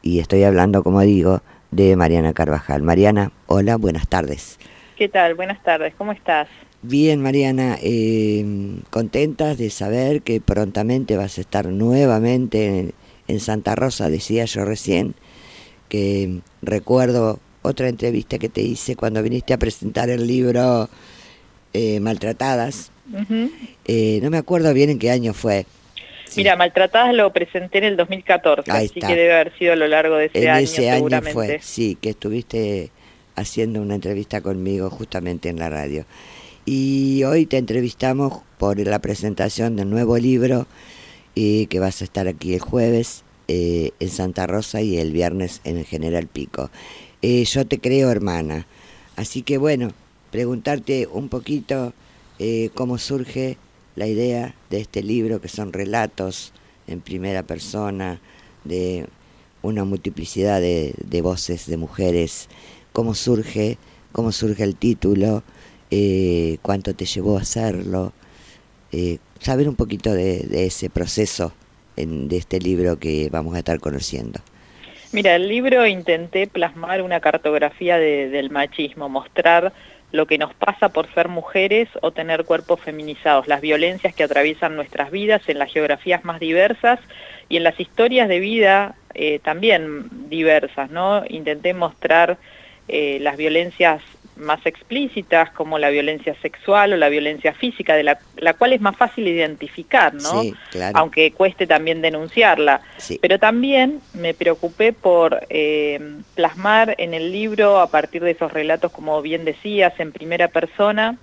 y estoy hablando, como digo, de Mariana Carvajal. Mariana, hola, buenas tardes. ¿Qué tal? Buenas tardes, ¿cómo estás? Bien, Mariana, contentas de saber que prontamente vas a estar nuevamente en Santa Rosa, decía yo recién, que recuerdo otra entrevista que te hice cuando viniste a presentar el libro Maltratadas. Ujú. No me acuerdo bien en qué año fue. Sí, Mira, Maltratadas lo presenté en el 2014, ahí así que está. debe haber sido a lo largo de ese En año ese año fue, seguramente. sí, que estuviste haciendo una entrevista conmigo justamente en la radio. Y hoy te entrevistamos por la presentación del nuevo libro que vas a estar aquí el jueves en Santa Rosa y el viernes en General Pico. Yo te creo hermana, así que bueno, preguntarte un poquito cómo surge la idea de este libro, que son relatos en primera persona de una multiplicidad de voces de mujeres, cómo surge el título, cuánto te llevó a hacerlo, saber un poquito de ese proceso de este libro que vamos a estar conociendo. Mira, el libro intenté plasmar una cartografía del machismo, mostrar lo que nos pasa por ser mujeres o tener cuerpos feminizados, las violencias que atraviesan nuestras vidas en las geografías más diversas y en las historias de vida también diversas, ¿no? Intenté mostrar las violencias más explícitas, como la violencia sexual o la violencia física, de la cual es más fácil identificar, ¿no? Sí, claro, Aunque cueste también denunciarla. sí. Pero también me preocupé por plasmar en el libro, a partir de esos relatos, como bien decías, en primera persona,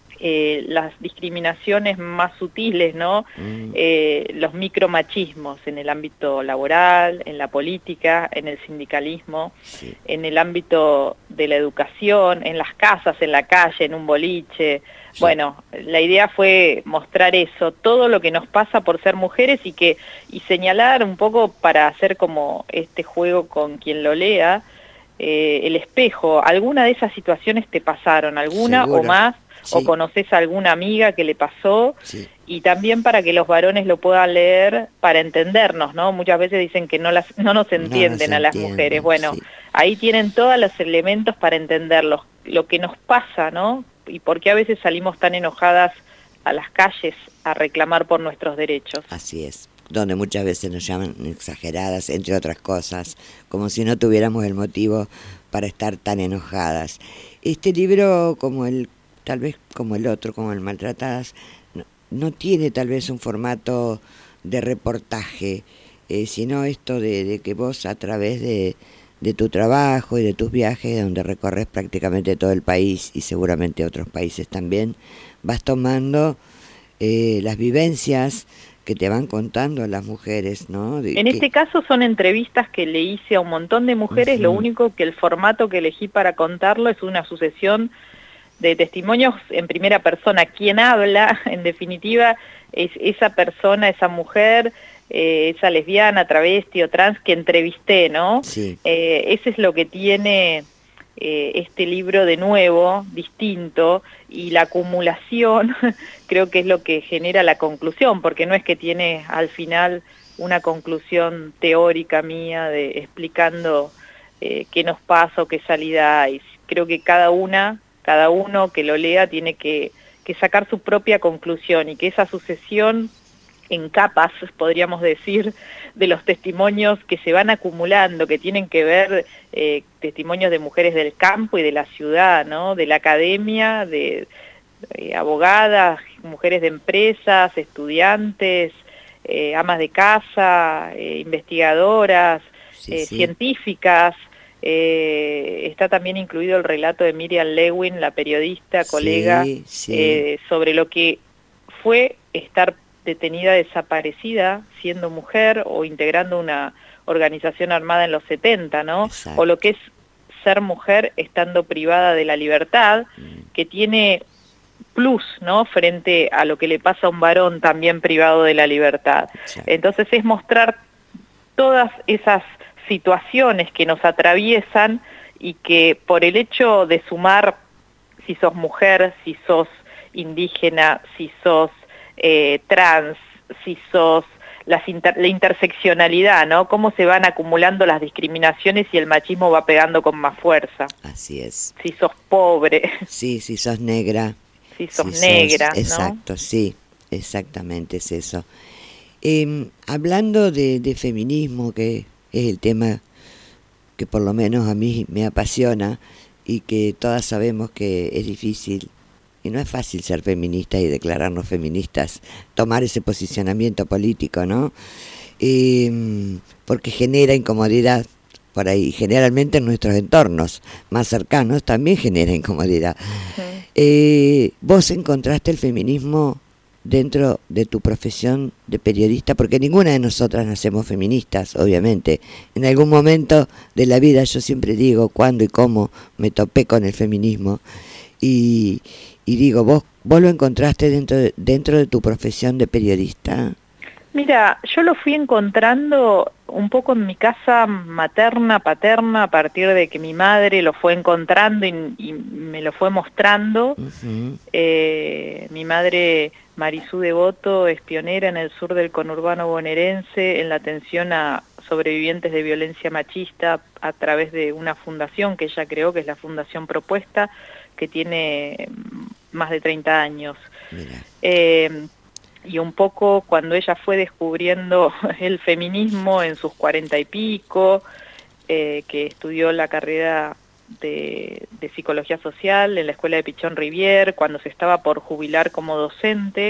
las discriminaciones más sutiles, ¿no? Mm, Los micromachismos en el ámbito laboral, en la política, en el sindicalismo, sí, en el ámbito de la educación, en las casas, en la calle, en un boliche. sí, Bueno, la idea fue mostrar eso, todo lo que nos pasa por ser mujeres y señalar un poco, para hacer como este juego con quien lo lea, el espejo. ¿Alguna de esas situaciones te pasaron? ¿Alguna o seguro, más? ¿O sí, conoces a alguna amiga que le pasó? sí, Y también para que los varones lo puedan leer para entendernos, ¿no? Muchas veces dicen que no nos no nos entienden a las mujeres. entienden, Bueno, sí. ahí tienen todos los elementos para entenderlos, lo que nos pasa, ¿no? Y por qué a veces salimos tan enojadas a las calles a reclamar por nuestros derechos. Así es, donde muchas veces nos llaman exageradas, entre otras cosas, como si no tuviéramos el motivo para estar tan enojadas. Este libro, como el, tal vez como el otro, como el Maltratadas, no tiene tal vez un formato de reportaje, sino esto de que vos a través de tu trabajo y de tus viajes, donde recorres prácticamente todo el país y seguramente otros países también, vas tomando las vivencias que te van contando las mujeres, ¿no? De En que, este caso son entrevistas que le hice a un montón de mujeres, lo ujú, único que el formato que elegí para contarlo es una sucesión de testimonios en primera persona. Quien habla, en definitiva, es esa persona, esa mujer, esa lesbiana, travesti o trans que entrevisté, ¿no? sí, Ese es lo que tiene este libro de nuevo, distinto, y la acumulación creo que es lo que genera la conclusión, porque no es que tiene al final una conclusión teórica mía de explicando qué nos pasa o qué salida hay. Creo que cada uno que lo lea tiene que sacar su propia conclusión y que esa sucesión en capas, podríamos decir, de los testimonios que se van acumulando, que tienen que ver testimonios de mujeres del campo y de la ciudad, ¿no? De la academia, de abogadas, mujeres de empresas, estudiantes, amas de casa, investigadoras, sí, sí, científicas. Está también incluido el relato de Miriam Lewin, la periodista, colega, sí, sí, sobre lo que fue estar detenida, desaparecida, siendo mujer o integrando una organización armada en los 70, ¿no? O lo exacto. que es ser mujer estando privada de la libertad, Mm, que tiene plus, ¿no? Frente a lo que le pasa a un varón también privado de la libertad. exacto. Entonces es mostrar todas esas situaciones que nos atraviesan y que por el hecho de sumar, si sos mujer, si sos indígena, si sos trans, si sos la interseccionalidad, ¿no? Cómo se van acumulando las discriminaciones y el machismo va pegando con más fuerza. Así es. Si sos pobre. Sí, si sos negra. Si sos negra, ¿no? Exacto, sí, exactamente es eso. Hablando de feminismo, que es el tema que por lo menos a mí me apasiona y que todas sabemos que es difícil y no es fácil ser feminista y declararnos feministas, tomar ese posicionamiento político, ¿no? Porque genera incomodidad por ahí, generalmente en nuestros entornos más cercanos también genera incomodidad. ¿Vos encontraste el feminismo dentro de tu profesión de periodista? Porque ninguna de nosotras nacemos feministas, obviamente. En algún momento de la vida, yo siempre digo cuándo y cómo me topé con el feminismo, y digo, ¿vos lo encontraste dentro de tu profesión de periodista? Mira, yo lo fui encontrando un poco en mi casa materna, paterna, a partir de que mi madre lo fue encontrando y me lo fue mostrando. Mi madre, Marisú Devoto, es pionera en el sur del conurbano bonaerense en la atención a sobrevivientes de violencia machista a través de una fundación que ella creó, que es la Fundación Propuesta, que tiene más de 30 años. Y un poco cuando ella fue descubriendo el feminismo en sus 40 y pico, que estudió la carrera de Psicología Social en la Escuela de Pichón Rivière, cuando se estaba por jubilar como docente,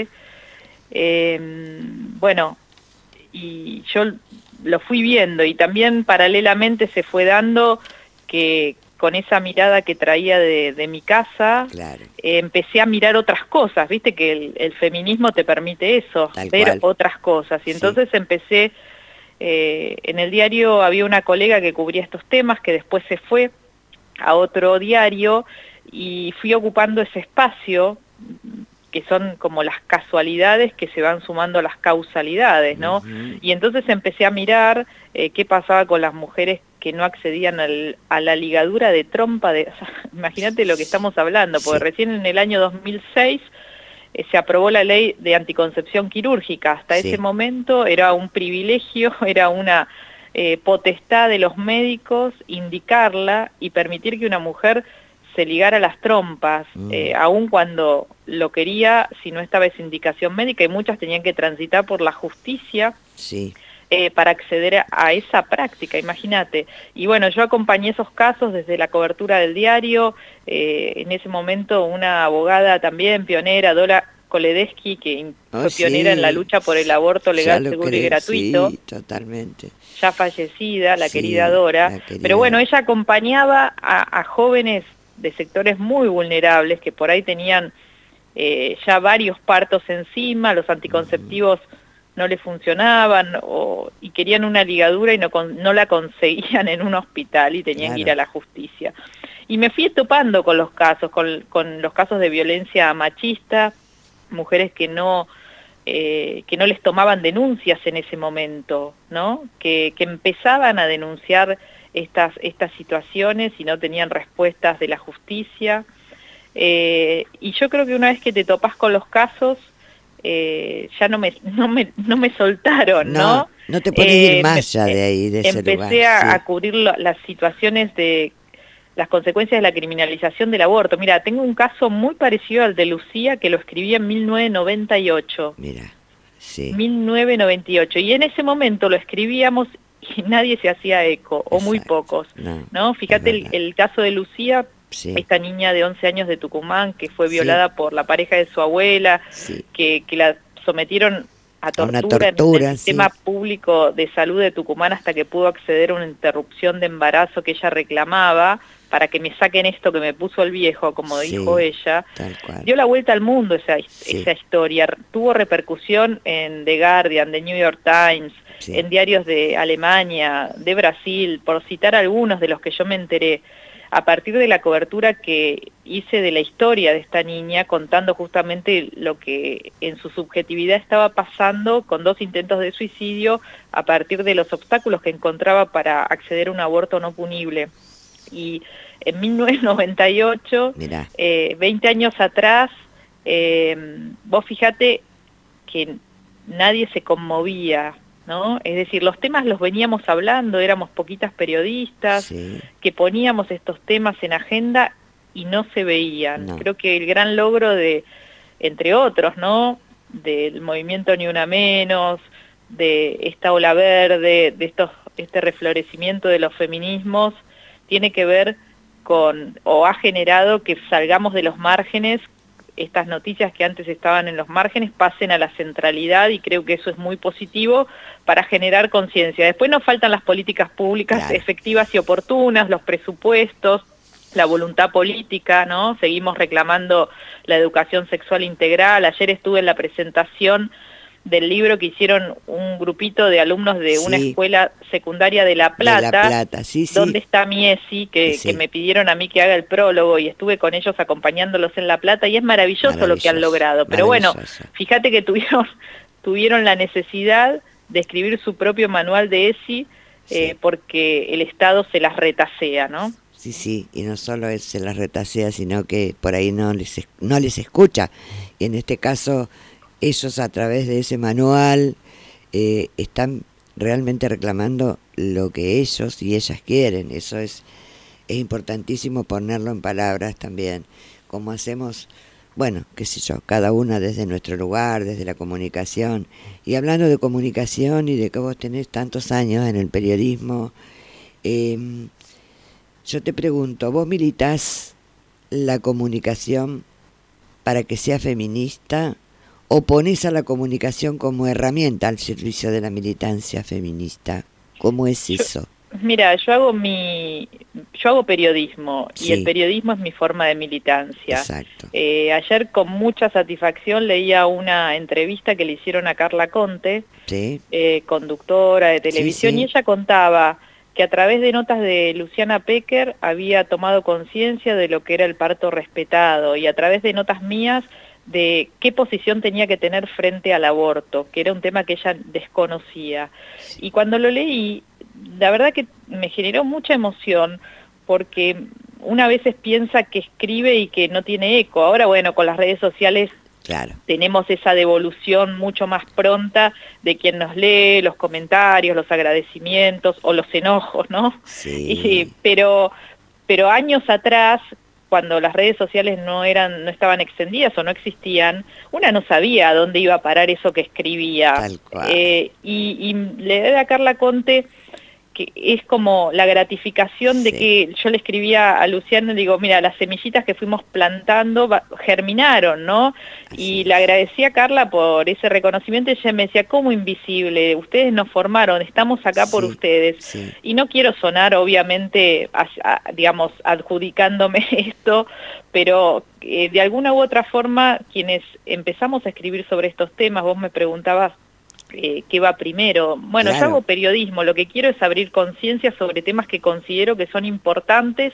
bueno, y yo lo fui viendo, y también paralelamente se fue dando que con esa mirada que traía de mi casa, claro, empecé a mirar otras cosas, viste que el feminismo te permite eso, ver otras cosas, y entonces empecé, en el diario había una colega que cubría estos temas, que después se fue a otro diario, y fui ocupando ese espacio, que son como las casualidades que se van sumando a las causalidades, ¿no? Y entonces empecé a mirar qué pasaba con las mujeres que no accedían a la ligadura de trompa, o sea, imagínate lo que estamos hablando, porque recién en el año 2006 se aprobó la ley de anticoncepción quirúrgica. Hasta ese momento era un privilegio, era una potestad de los médicos indicarla y permitir que una mujer se ligara las trompas, aun cuando lo quería, si no estaba esa indicación médica, y muchas tenían que transitar por la justicia para acceder a esa práctica, imagínate. Y bueno, yo acompañé esos casos desde la cobertura del diario, en ese momento una abogada también pionera, Dora Koledesky, que fue pionera en la lucha por el aborto legal, seguro y gratuito. Sí, totalmente. Ya fallecida, la querida Dora. Pero bueno, ella acompañaba a jóvenes de sectores muy vulnerables que por ahí tenían ya varios partos encima, los anticonceptivos no les funcionaban y querían una ligadura y no la conseguían en un hospital y tenían que ir a la justicia. Y me fui topando con los casos, con los casos de violencia machista, mujeres que no les tomaban denuncias en ese momento, ¿no? Que empezaban a denunciar estas situaciones y no tenían respuestas de la justicia. Y yo creo que una vez que te topás con los casos, ya no me soltaron, ¿no? No te podés ir más allá de ahí, de ese lugar. Empecé a cubrir las situaciones de las consecuencias de la criminalización del aborto. Mira, tengo un caso muy parecido al de Lucía, que lo escribí en 1998. Mira, 1998. Y en ese momento lo escribíamos y nadie se hacía eco, o muy pocos, ¿no? Fíjate el caso de Lucía, esta niña de 11 años de Tucumán, que fue violada por la pareja de su abuela, que la sometieron a tortura en el sistema público de salud de Tucumán hasta que pudo acceder a una interrupción de embarazo que ella reclamaba, para que me saquen esto que me puso el viejo, como dijo ella. Dio la vuelta al mundo esa historia, tuvo repercusión en The Guardian, The New York Times, en diarios de Alemania, de Brasil, por citar algunos de los que yo me enteré, a partir de la cobertura que hice de la historia de esta niña, contando justamente lo que en su subjetividad estaba pasando con 2 intentos de suicidio, a partir de los obstáculos que encontraba para acceder a un aborto no punible. Y en 1998, 20 años atrás, vos fíjate que nadie se conmovía ¿no? Es decir, los temas los veníamos hablando, éramos poquitas periodistas Sí. que poníamos estos temas en agenda y no se veían. No. Creo que el gran logro de, entre otros, ¿no?, del movimiento Ni Una Menos, de esta ola verde, de este reflorecimiento de los feminismos, tiene que ver con, o ha generado que salgamos de los márgenes, estas noticias que antes estaban en los márgenes pasen a la centralidad, y creo que eso es muy positivo para generar conciencia. Después nos faltan las políticas públicas, claro, efectivas y oportunas, los presupuestos, la voluntad política, ¿no? Seguimos reclamando la educación sexual integral. Ayer estuve en la presentación del libro que hicieron un grupito de alumnos de una sí, escuela secundaria de La Plata, de La Plata, sí, sí. donde está Miesi, que Sí. me pidieron a mí que haga el prólogo, y estuve con ellos acompañándolos en La Plata, y es maravilloso lo que han logrado. Pero bueno, fíjate que tuvieron la necesidad de escribir su propio manual de ESI, Sí. porque el Estado se las retasea, ¿no? Sí, sí, y no solo él se las retasea, sino que por ahí no les escucha. Y en este caso, ellos a través de ese manual están realmente reclamando lo que ellos y ellas quieren. Eso es importantísimo ponerlo en palabras también. Como hacemos, bueno, qué sé yo, cada una desde nuestro lugar, desde la comunicación. Y hablando de comunicación y de que vos tenés tantos años en el periodismo, yo te pregunto, ¿vos militás la comunicación para que sea feminista o ponés a la comunicación como herramienta al servicio de la militancia feminista? ¿Cómo es eso? Mira, yo hago periodismo, Sí. y el periodismo es mi forma de militancia. Exacto. Ayer con mucha satisfacción leía una entrevista que le hicieron a Carla Conte, Sí, conductora de televisión, sí. y ella contaba que a través de notas de Luciana Pecker había tomado conciencia de lo que era el parto respetado, y a través de notas mías de qué posición tenía que tener frente al aborto, que era un tema que ella desconocía. Y cuando lo leí, la verdad que me generó mucha emoción, porque una a veces piensa que escribe y que no tiene eco. Ahora, bueno, con las redes sociales Claro. tenemos esa devolución mucho más pronta de quien nos lee, los comentarios, los agradecimientos o los enojos, ¿no? Sí. Pero años atrás, cuando las redes sociales no estaban extendidas o no existían, una no sabía a dónde iba a parar eso que escribía. Tal cual. Y le da a Carla Conte que es como la gratificación de que yo le escribía a Luciano, le digo, mira, las semillitas que fuimos plantando germinaron, ¿no? Y le agradecí a Carla por ese reconocimiento, y ella me decía, ¿cómo invisible? Ustedes nos formaron, estamos acá por ustedes. Sí. Y no quiero sonar, obviamente, digamos, adjudicándome esto, pero de alguna u otra forma, quienes empezamos a escribir sobre estos temas, vos me preguntabas, ¿qué va primero? Bueno, Claro. yo hago periodismo, lo que quiero es abrir conciencia sobre temas que considero que son importantes,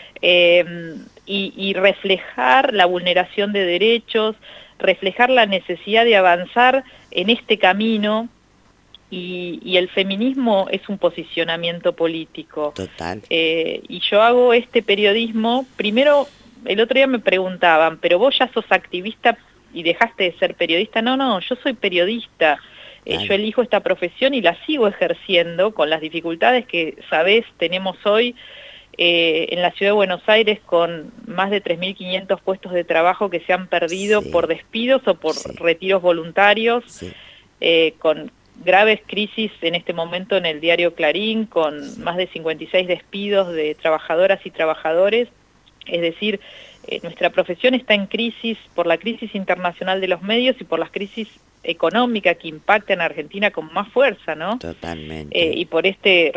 y reflejar la vulneración de derechos, reflejar la necesidad de avanzar en este camino, y el feminismo es un posicionamiento político. Total. Y yo hago este periodismo, primero, el otro día me preguntaban, ¿pero vos ya sos activista y dejaste de ser periodista? No, yo soy periodista. Yo elijo esta profesión y la sigo ejerciendo con las dificultades que, sabés, tenemos hoy en la Ciudad de Buenos Aires, con más de 3.500 puestos de trabajo que se han perdido por despidos o por retiros voluntarios, con graves crisis en este momento en el diario Clarín, con más de 56 despidos de trabajadoras y trabajadores. Es decir, nuestra profesión está en crisis por la crisis internacional de los medios y por las crisis económica que impacta en Argentina con más fuerza, ¿no? Totalmente. Y por estos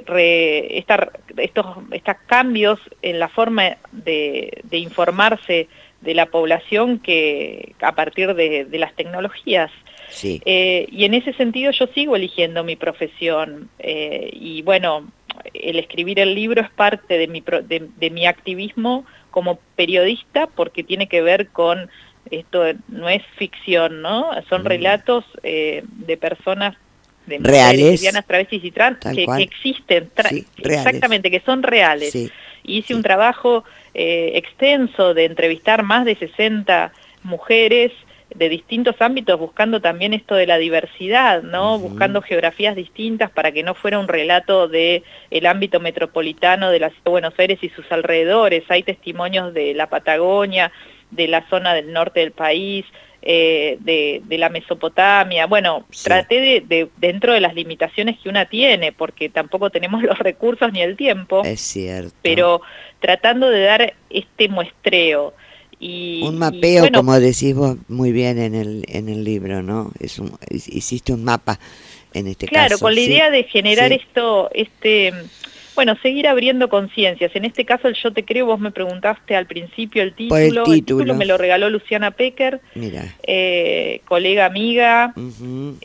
cambios en la forma de informarse de la población, que a partir de las tecnologías. Sí. Y en ese sentido yo sigo eligiendo mi profesión, y bueno, el escribir el libro es parte de mi activismo como periodista, porque tiene que ver con esto, no es ficción, ¿no? Son relatos de personas, de mujeres, reales, lesbianas, travestis y trans, que existen, exactamente, que son reales. Sí. Hice un trabajo extenso de entrevistar más de 60 mujeres de distintos ámbitos, buscando también esto de la diversidad, ¿no? Buscando geografías distintas para que no fuera un relato de el ámbito metropolitano de la ciudad de Buenos Aires y sus alrededores. Hay testimonios de la Patagonia, de la zona del norte del país, de la Mesopotamia. Bueno, Sí. traté de dentro de las limitaciones que una tiene, porque tampoco tenemos los recursos ni el tiempo, Es cierto. pero tratando de dar este muestreo. Un mapeo, bueno, como decís vos muy bien en el libro, ¿no? Hiciste un mapa en este claro, caso. con la ¿sí? idea de generar Sí. bueno, seguir abriendo conciencias. En este caso, el Yo te creo, vos me preguntaste al principio el Por el título. El título. título me lo regaló Luciana Pecker, Mira. colega amiga. Ujú.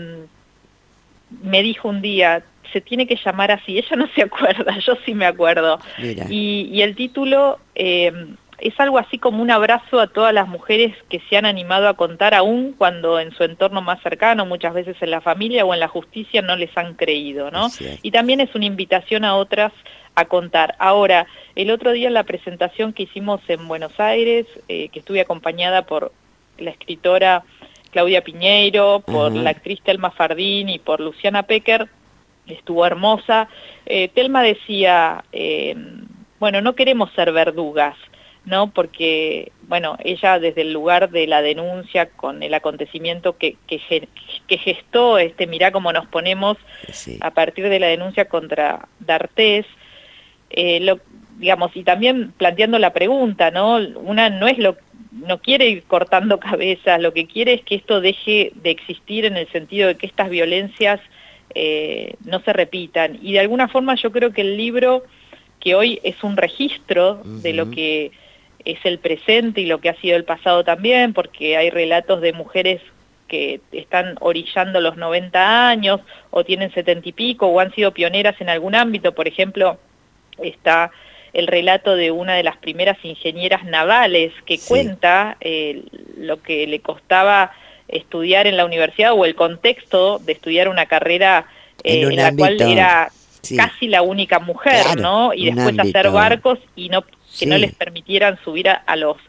Me dijo un día, se tiene que llamar así. Ella no se acuerda, yo sí me acuerdo. Mira. Y el título es algo así como un abrazo a todas las mujeres que se han animado a contar, aún cuando en su entorno más cercano, muchas veces en la familia o en la justicia, no les han creído, ¿no? Y también es una invitación a otras a contar. Ahora, el otro día en la presentación que hicimos en Buenos Aires, que estuve acompañada por la escritora Claudia Piñeiro, por la actriz Telma Fardín y por Luciana Pecker, estuvo hermosa. Telma decía, bueno, no queremos ser verdugas, ¿no? Porque, bueno, ella desde el lugar de la denuncia con el acontecimiento que gestó mirá cómo nos ponemos a partir de la denuncia contra D'Artés, digamos, y también planteando la pregunta, ¿no? Una no quiere ir cortando cabezas, lo que quiere es que esto deje de existir en el sentido de que estas violencias no se repitan. Y de alguna forma yo creo que el libro, que hoy es un registro de lo que es el presente y lo que ha sido el pasado también, porque hay relatos de mujeres que están orillando los 90 años, o tienen 70 y pico, o han sido pioneras en algún ámbito. Por ejemplo, está el relato de una de las primeras ingenieras navales que cuenta lo que le costaba estudiar en la universidad, o el contexto de estudiar una carrera en la cual era casi la única mujer, claro, ¿no? Y después hacer barcos y que no les permitieran subir a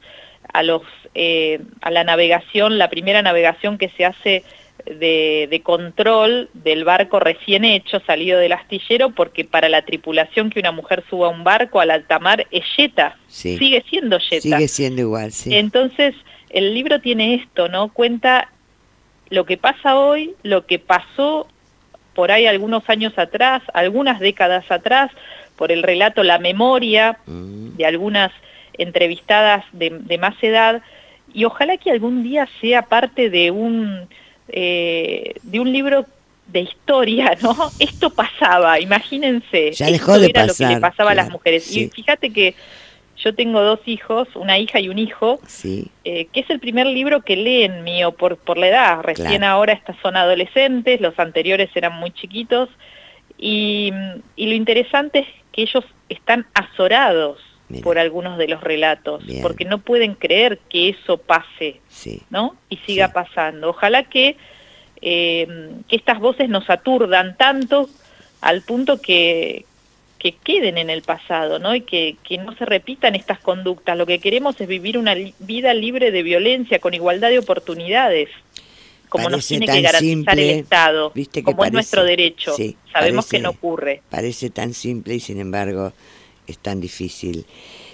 la navegación, la primera navegación que se hace de control del barco recién hecho, salido del astillero, porque para la tripulación que una mujer suba a un barco al alta mar es yeta, sigue siendo yeta. Sigue siendo igual, sí. Entonces, el libro tiene esto, ¿no? Cuenta lo que pasa hoy, lo que pasó por ahí algunos años atrás, algunas décadas atrás, por el relato, la memoria de algunas entrevistadas de más edad, y ojalá que algún día sea parte de un libro de historia, ¿no? Esto pasaba, imagínense, ya dejó de pasar, lo que le pasaba a las mujeres. Sí. Y fíjate que yo tengo 2 hijos, una hija y un hijo, que es el primer libro que leen mío por la edad. Recién ahora estas son adolescentes, los anteriores eran muy chiquitos, y lo interesante es que ellos están azorados por algunos de los relatos, porque no pueden creer que eso pase, ¿no? Y siga pasando. Ojalá que estas voces nos aturdan tanto al punto que queden en el pasado, ¿no? Y que no se repitan estas conductas. Lo que queremos es vivir una vida libre de violencia, con igualdad de oportunidades, como nos tiene que garantizar el Estado, como es nuestro derecho. Sabemos que no ocurre. Parece tan simple y sin embargo es tan difícil.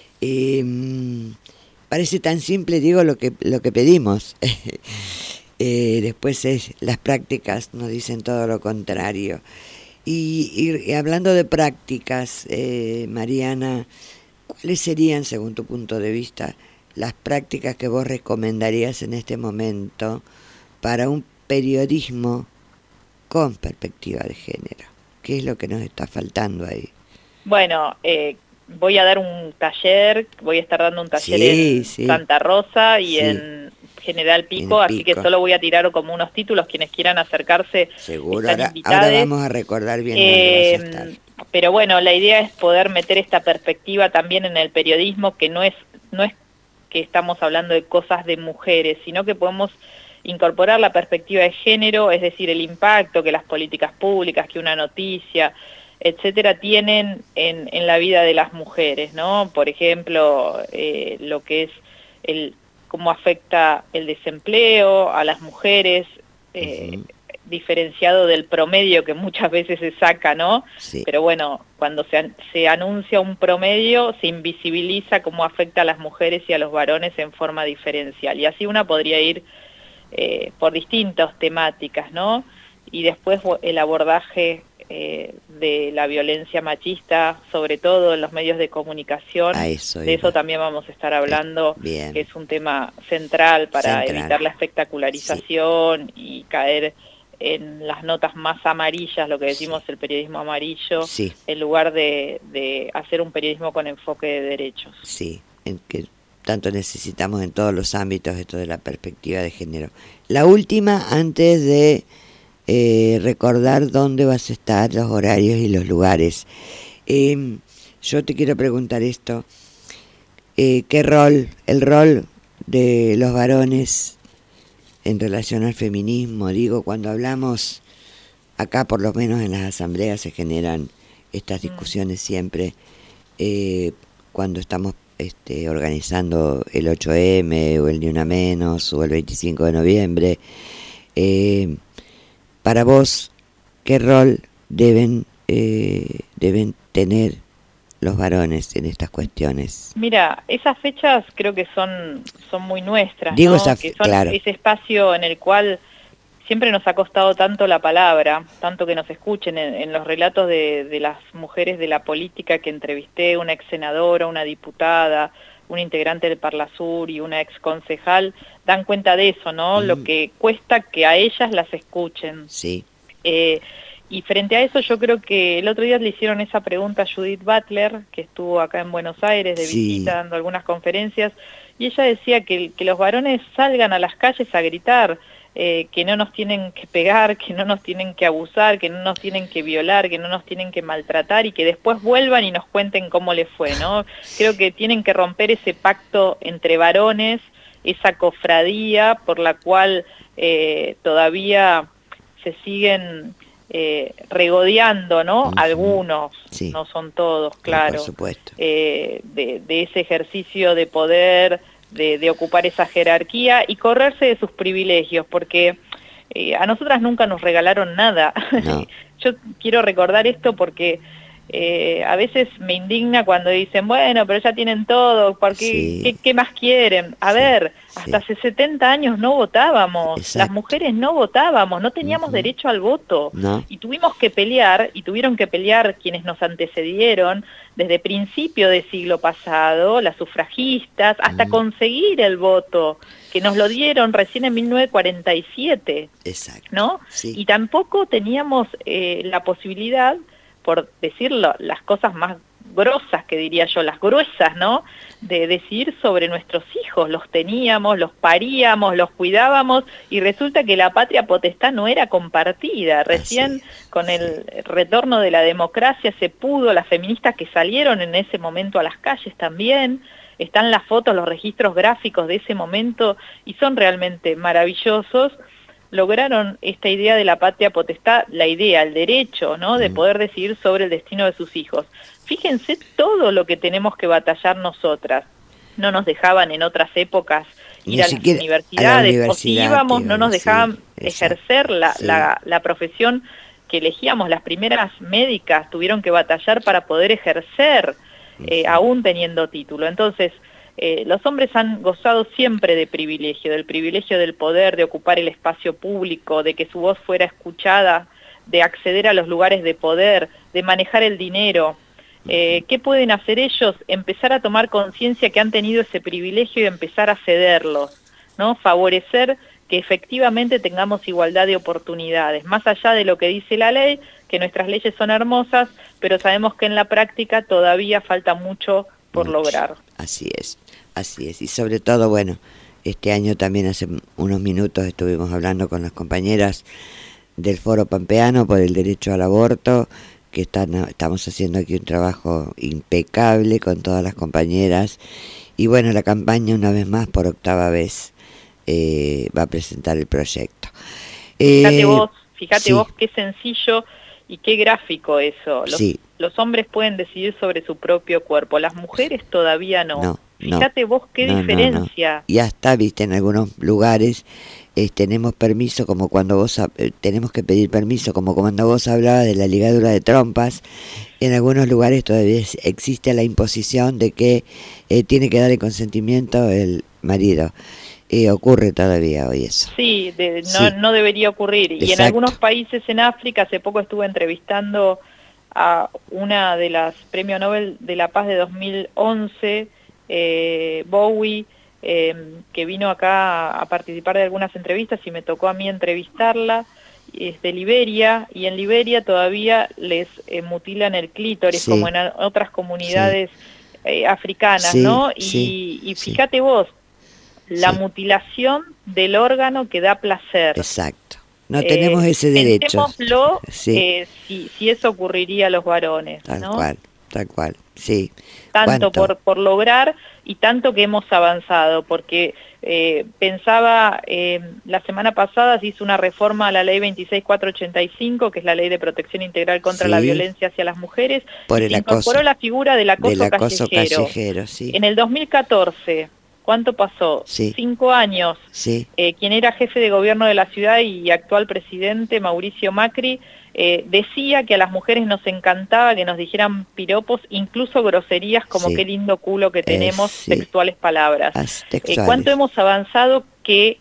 Parece tan simple, digo, lo que pedimos. Después las prácticas nos dicen todo lo contrario. Y hablando de prácticas, Mariana, ¿cuáles serían, según tu punto de vista, las prácticas que vos recomendarías en este momento para un periodismo con perspectiva de género? ¿Qué es lo que nos está faltando ahí? Bueno, voy a dar un taller, voy a estar dando un taller en Santa Rosa y en General Pico, así que solo voy a tirar como unos títulos. Quienes quieran acercarse, seguro, ahora vamos a recordar bien dónde vas a estar. Pero bueno, la idea es poder meter esta perspectiva también en el periodismo, que no es que estamos hablando de cosas de mujeres, sino que podemos incorporar la perspectiva de género, es decir, el impacto que las políticas públicas, que una noticia, etcétera, tienen en la vida de las mujeres, ¿no? Por ejemplo, lo que es cómo afecta el desempleo a las mujeres, diferenciado del promedio que muchas veces se saca, ¿no? Sí. Pero bueno, cuando se anuncia un promedio, se invisibiliza cómo afecta a las mujeres y a los varones en forma diferencial. Y así una podría ir por distintas temáticas, ¿no? Y después el abordaje de la violencia machista, sobre todo en los medios de comunicación. De eso también vamos a estar hablando, que es un tema central para evitar la espectacularización y caer en las notas más amarillas, lo que decimos el periodismo amarillo, en lugar de hacer un periodismo con enfoque de derechos. Sí, en que tanto necesitamos en todos los ámbitos esto de la perspectiva de género. La última, antes de recordar dónde vas a estar, los horarios y los lugares. Yo te quiero preguntar esto, ¿qué rol, el rol de los varones en relación al feminismo? Digo, cuando hablamos, acá por lo menos en las asambleas se generan estas discusiones siempre, cuando estamos organizando el 8M o el Ni Una Menos o el 25 de noviembre, para vos, ¿qué rol deben tener los varones en estas cuestiones? Mira, esas fechas creo que son muy nuestras, digo, ¿no? Que son ese espacio en el cual siempre nos ha costado tanto la palabra, tanto que nos escuchen en los relatos de las mujeres de la política que entrevisté, una ex senadora, una diputada, un integrante del Parlasur y una ex concejal, dan cuenta de eso, ¿no? Lo que cuesta que a ellas las escuchen. Sí. Y frente a eso yo creo que el otro día le hicieron esa pregunta a Judith Butler, que estuvo acá en Buenos Aires de visita, dando algunas conferencias, y ella decía que los varones salgan a las calles a gritar, que no nos tienen que pegar, que no nos tienen que abusar, que no nos tienen que violar, que no nos tienen que maltratar y que después vuelvan y nos cuenten cómo les fue, ¿no? Creo que tienen que romper ese pacto entre varones, esa cofradía por la cual todavía se siguen regodeando, ¿no? Algunos, no son todos, claro, por supuesto. De ese ejercicio de poder, de ocupar esa jerarquía y correrse de sus privilegios, porque a nosotras nunca nos regalaron nada. No. Yo quiero recordar esto porque a veces me indigna cuando dicen, bueno, pero ya tienen todo, porque ¿qué más quieren? A ver, hasta hace 70 años no votábamos, las mujeres no votábamos, no teníamos derecho al voto, y tuvimos que pelear, y tuvieron que pelear quienes nos antecedieron, desde principio del siglo pasado, las sufragistas, hasta conseguir el voto, que nos lo dieron recién en 1947, ¿no? Y tampoco teníamos la posibilidad, por decirlo, las cosas más grosas, que diría yo, las gruesas, ¿no? De decidir sobre nuestros hijos, los teníamos, los paríamos, los cuidábamos, y resulta que la patria potestad no era compartida. Recién con el retorno de la democracia se pudo, las feministas que salieron en ese momento a las calles también, están las fotos, los registros gráficos de ese momento, y son realmente maravillosos. Lograron esta idea de la patria potestad, la idea, el derecho, ¿no? De poder decidir sobre el destino de sus hijos. Fíjense todo lo que tenemos que batallar nosotras. No nos dejaban en otras épocas ir a las universidades, o si íbamos no nos dejaban ejercer la profesión que elegíamos. Las primeras médicas tuvieron que batallar para poder ejercer, aún teniendo título. Entonces, los hombres han gozado siempre de privilegio, del privilegio del poder, de ocupar el espacio público, de que su voz fuera escuchada, de acceder a los lugares de poder, de manejar el dinero. ¿Qué pueden hacer ellos? Empezar a tomar conciencia que han tenido ese privilegio y empezar a cederlos, ¿no? Favorecer que efectivamente tengamos igualdad de oportunidades, más allá de lo que dice la ley, que nuestras leyes son hermosas, pero sabemos que en la práctica todavía falta mucho por lograr. Así es, y sobre todo, bueno, este año también hace unos minutos estuvimos hablando con las compañeras del Foro Pampeano por el derecho al aborto, que estamos haciendo aquí un trabajo impecable con todas las compañeras, y bueno, la campaña una vez más, por 8ª vez, va a presentar el proyecto. Fíjate vos qué sencillo y qué gráfico eso. Los hombres pueden decidir sobre su propio cuerpo, las mujeres todavía no. Fíjate vos qué diferencia. Y hasta, viste, en algunos lugares tenemos permiso, como cuando tenemos que pedir permiso, como cuando vos hablabas de la ligadura de trompas. En algunos lugares todavía existe la imposición de que tiene que dar el consentimiento el marido. Ocurre todavía hoy eso. Sí, Sí. no debería ocurrir. Exacto. Y en algunos países en África, hace poco estuve entrevistando a una de las Premio Nobel de la Paz de 2011, Bowie, que vino acá a participar de algunas entrevistas y me tocó a mí entrevistarla. Es de Liberia, y en Liberia todavía les mutilan el clítoris, Sí. como en otras comunidades africanas, Sí, ¿no? sí, Y fíjate vos, la sí. mutilación del órgano que da placer. Exacto. No tenemos ese derecho. Pensémoslo, Sí. si eso ocurriría a los varones, Tal ¿no? cual, sí. Tanto ¿Cuánto? por lograr y tanto que hemos avanzado, porque pensaba, la semana pasada se hizo una reforma a la ley 26485, que es la ley de protección integral contra la Sí. violencia hacia las mujeres, Por y el se incorporó acoso. la figura del acoso acoso callejero. callejero, sí. En el 2014, ¿cuánto pasó? Sí. 5 años. Sí. Quien era jefe de gobierno de la ciudad y actual presidente, Mauricio Macri, decía que a las mujeres nos encantaba que nos dijeran piropos, incluso groserías como Sí. qué lindo culo que tenemos, Sí. textuales palabras. Textuales. ¿Cuánto hemos avanzado que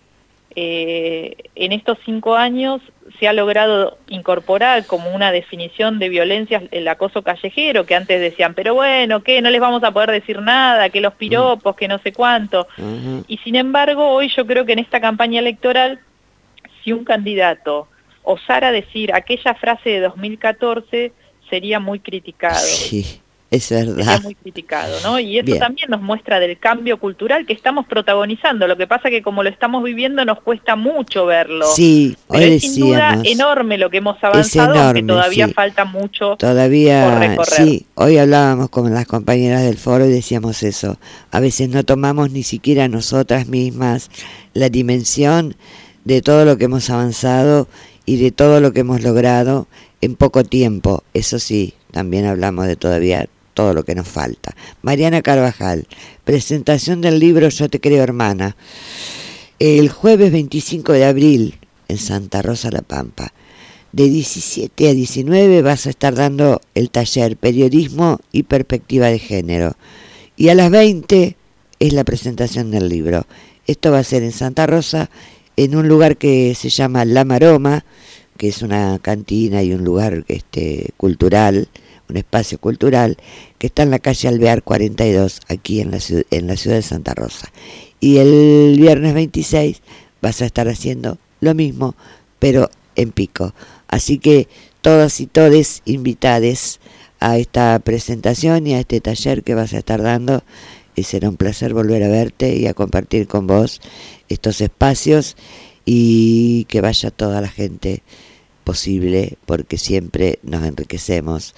en estos 5 años se ha logrado incorporar como una definición de violencia el acoso callejero, que antes decían, pero bueno, ¿qué? No les vamos a poder decir nada, que los piropos, que no sé cuánto. Y sin embargo, hoy yo creo que en esta campaña electoral, si un candidato osara decir aquella frase de 2014, sería muy criticado. Sí, es verdad. Sería muy criticado, ¿no? Y eso Bien. también nos muestra del cambio cultural que estamos protagonizando. Lo que pasa que como lo estamos viviendo nos cuesta mucho verlo. Sí, pero hoy es sin duda decíamos, enorme lo que hemos avanzado, aunque todavía sí. falta mucho Todavía, por recorrer. sí, hoy hablábamos con las compañeras del foro y decíamos eso. A veces no tomamos ni siquiera nosotras mismas la dimensión de todo lo que hemos avanzado y de todo lo que hemos logrado en poco tiempo. Eso sí, también hablamos de todavía todo lo que nos falta. Mariana Carvajal, presentación del libro Yo te creo, hermana, el jueves 25 de abril en Santa Rosa La Pampa. De 17 a 19 vas a estar dando el taller Periodismo y Perspectiva de Género. Y a las 20 es la presentación del libro. Esto va a ser en Santa Rosa, en un lugar que se llama La Maroma, que es una cantina y un lugar cultural, un espacio cultural, que está en la calle Alvear 42, aquí en la ciudad de Santa Rosa. Y el viernes 26 vas a estar haciendo lo mismo, pero en Pico. Así que todas y todes invitades a esta presentación y a este taller que vas a estar dando. Y será un placer volver a verte y a compartir con vos estos espacios, y que vaya toda la gente posible, porque siempre nos enriquecemos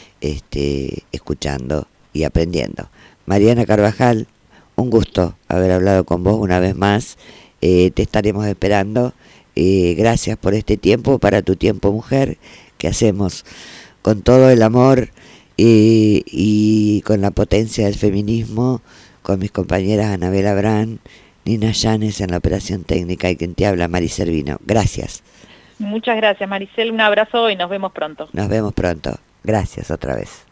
escuchando y aprendiendo. Mariana Carvajal, un gusto haber hablado con vos una vez más. Te estaremos esperando. Gracias por este tiempo, para tu tiempo, mujer, que hacemos con todo el amor y con la potencia del feminismo, con mis compañeras Anabela Brand, Nina Llanes en la operación técnica, y quien te habla, Mari Servino. Gracias. Muchas gracias, Maricel. Un abrazo y nos vemos pronto. Nos vemos pronto. Gracias otra vez.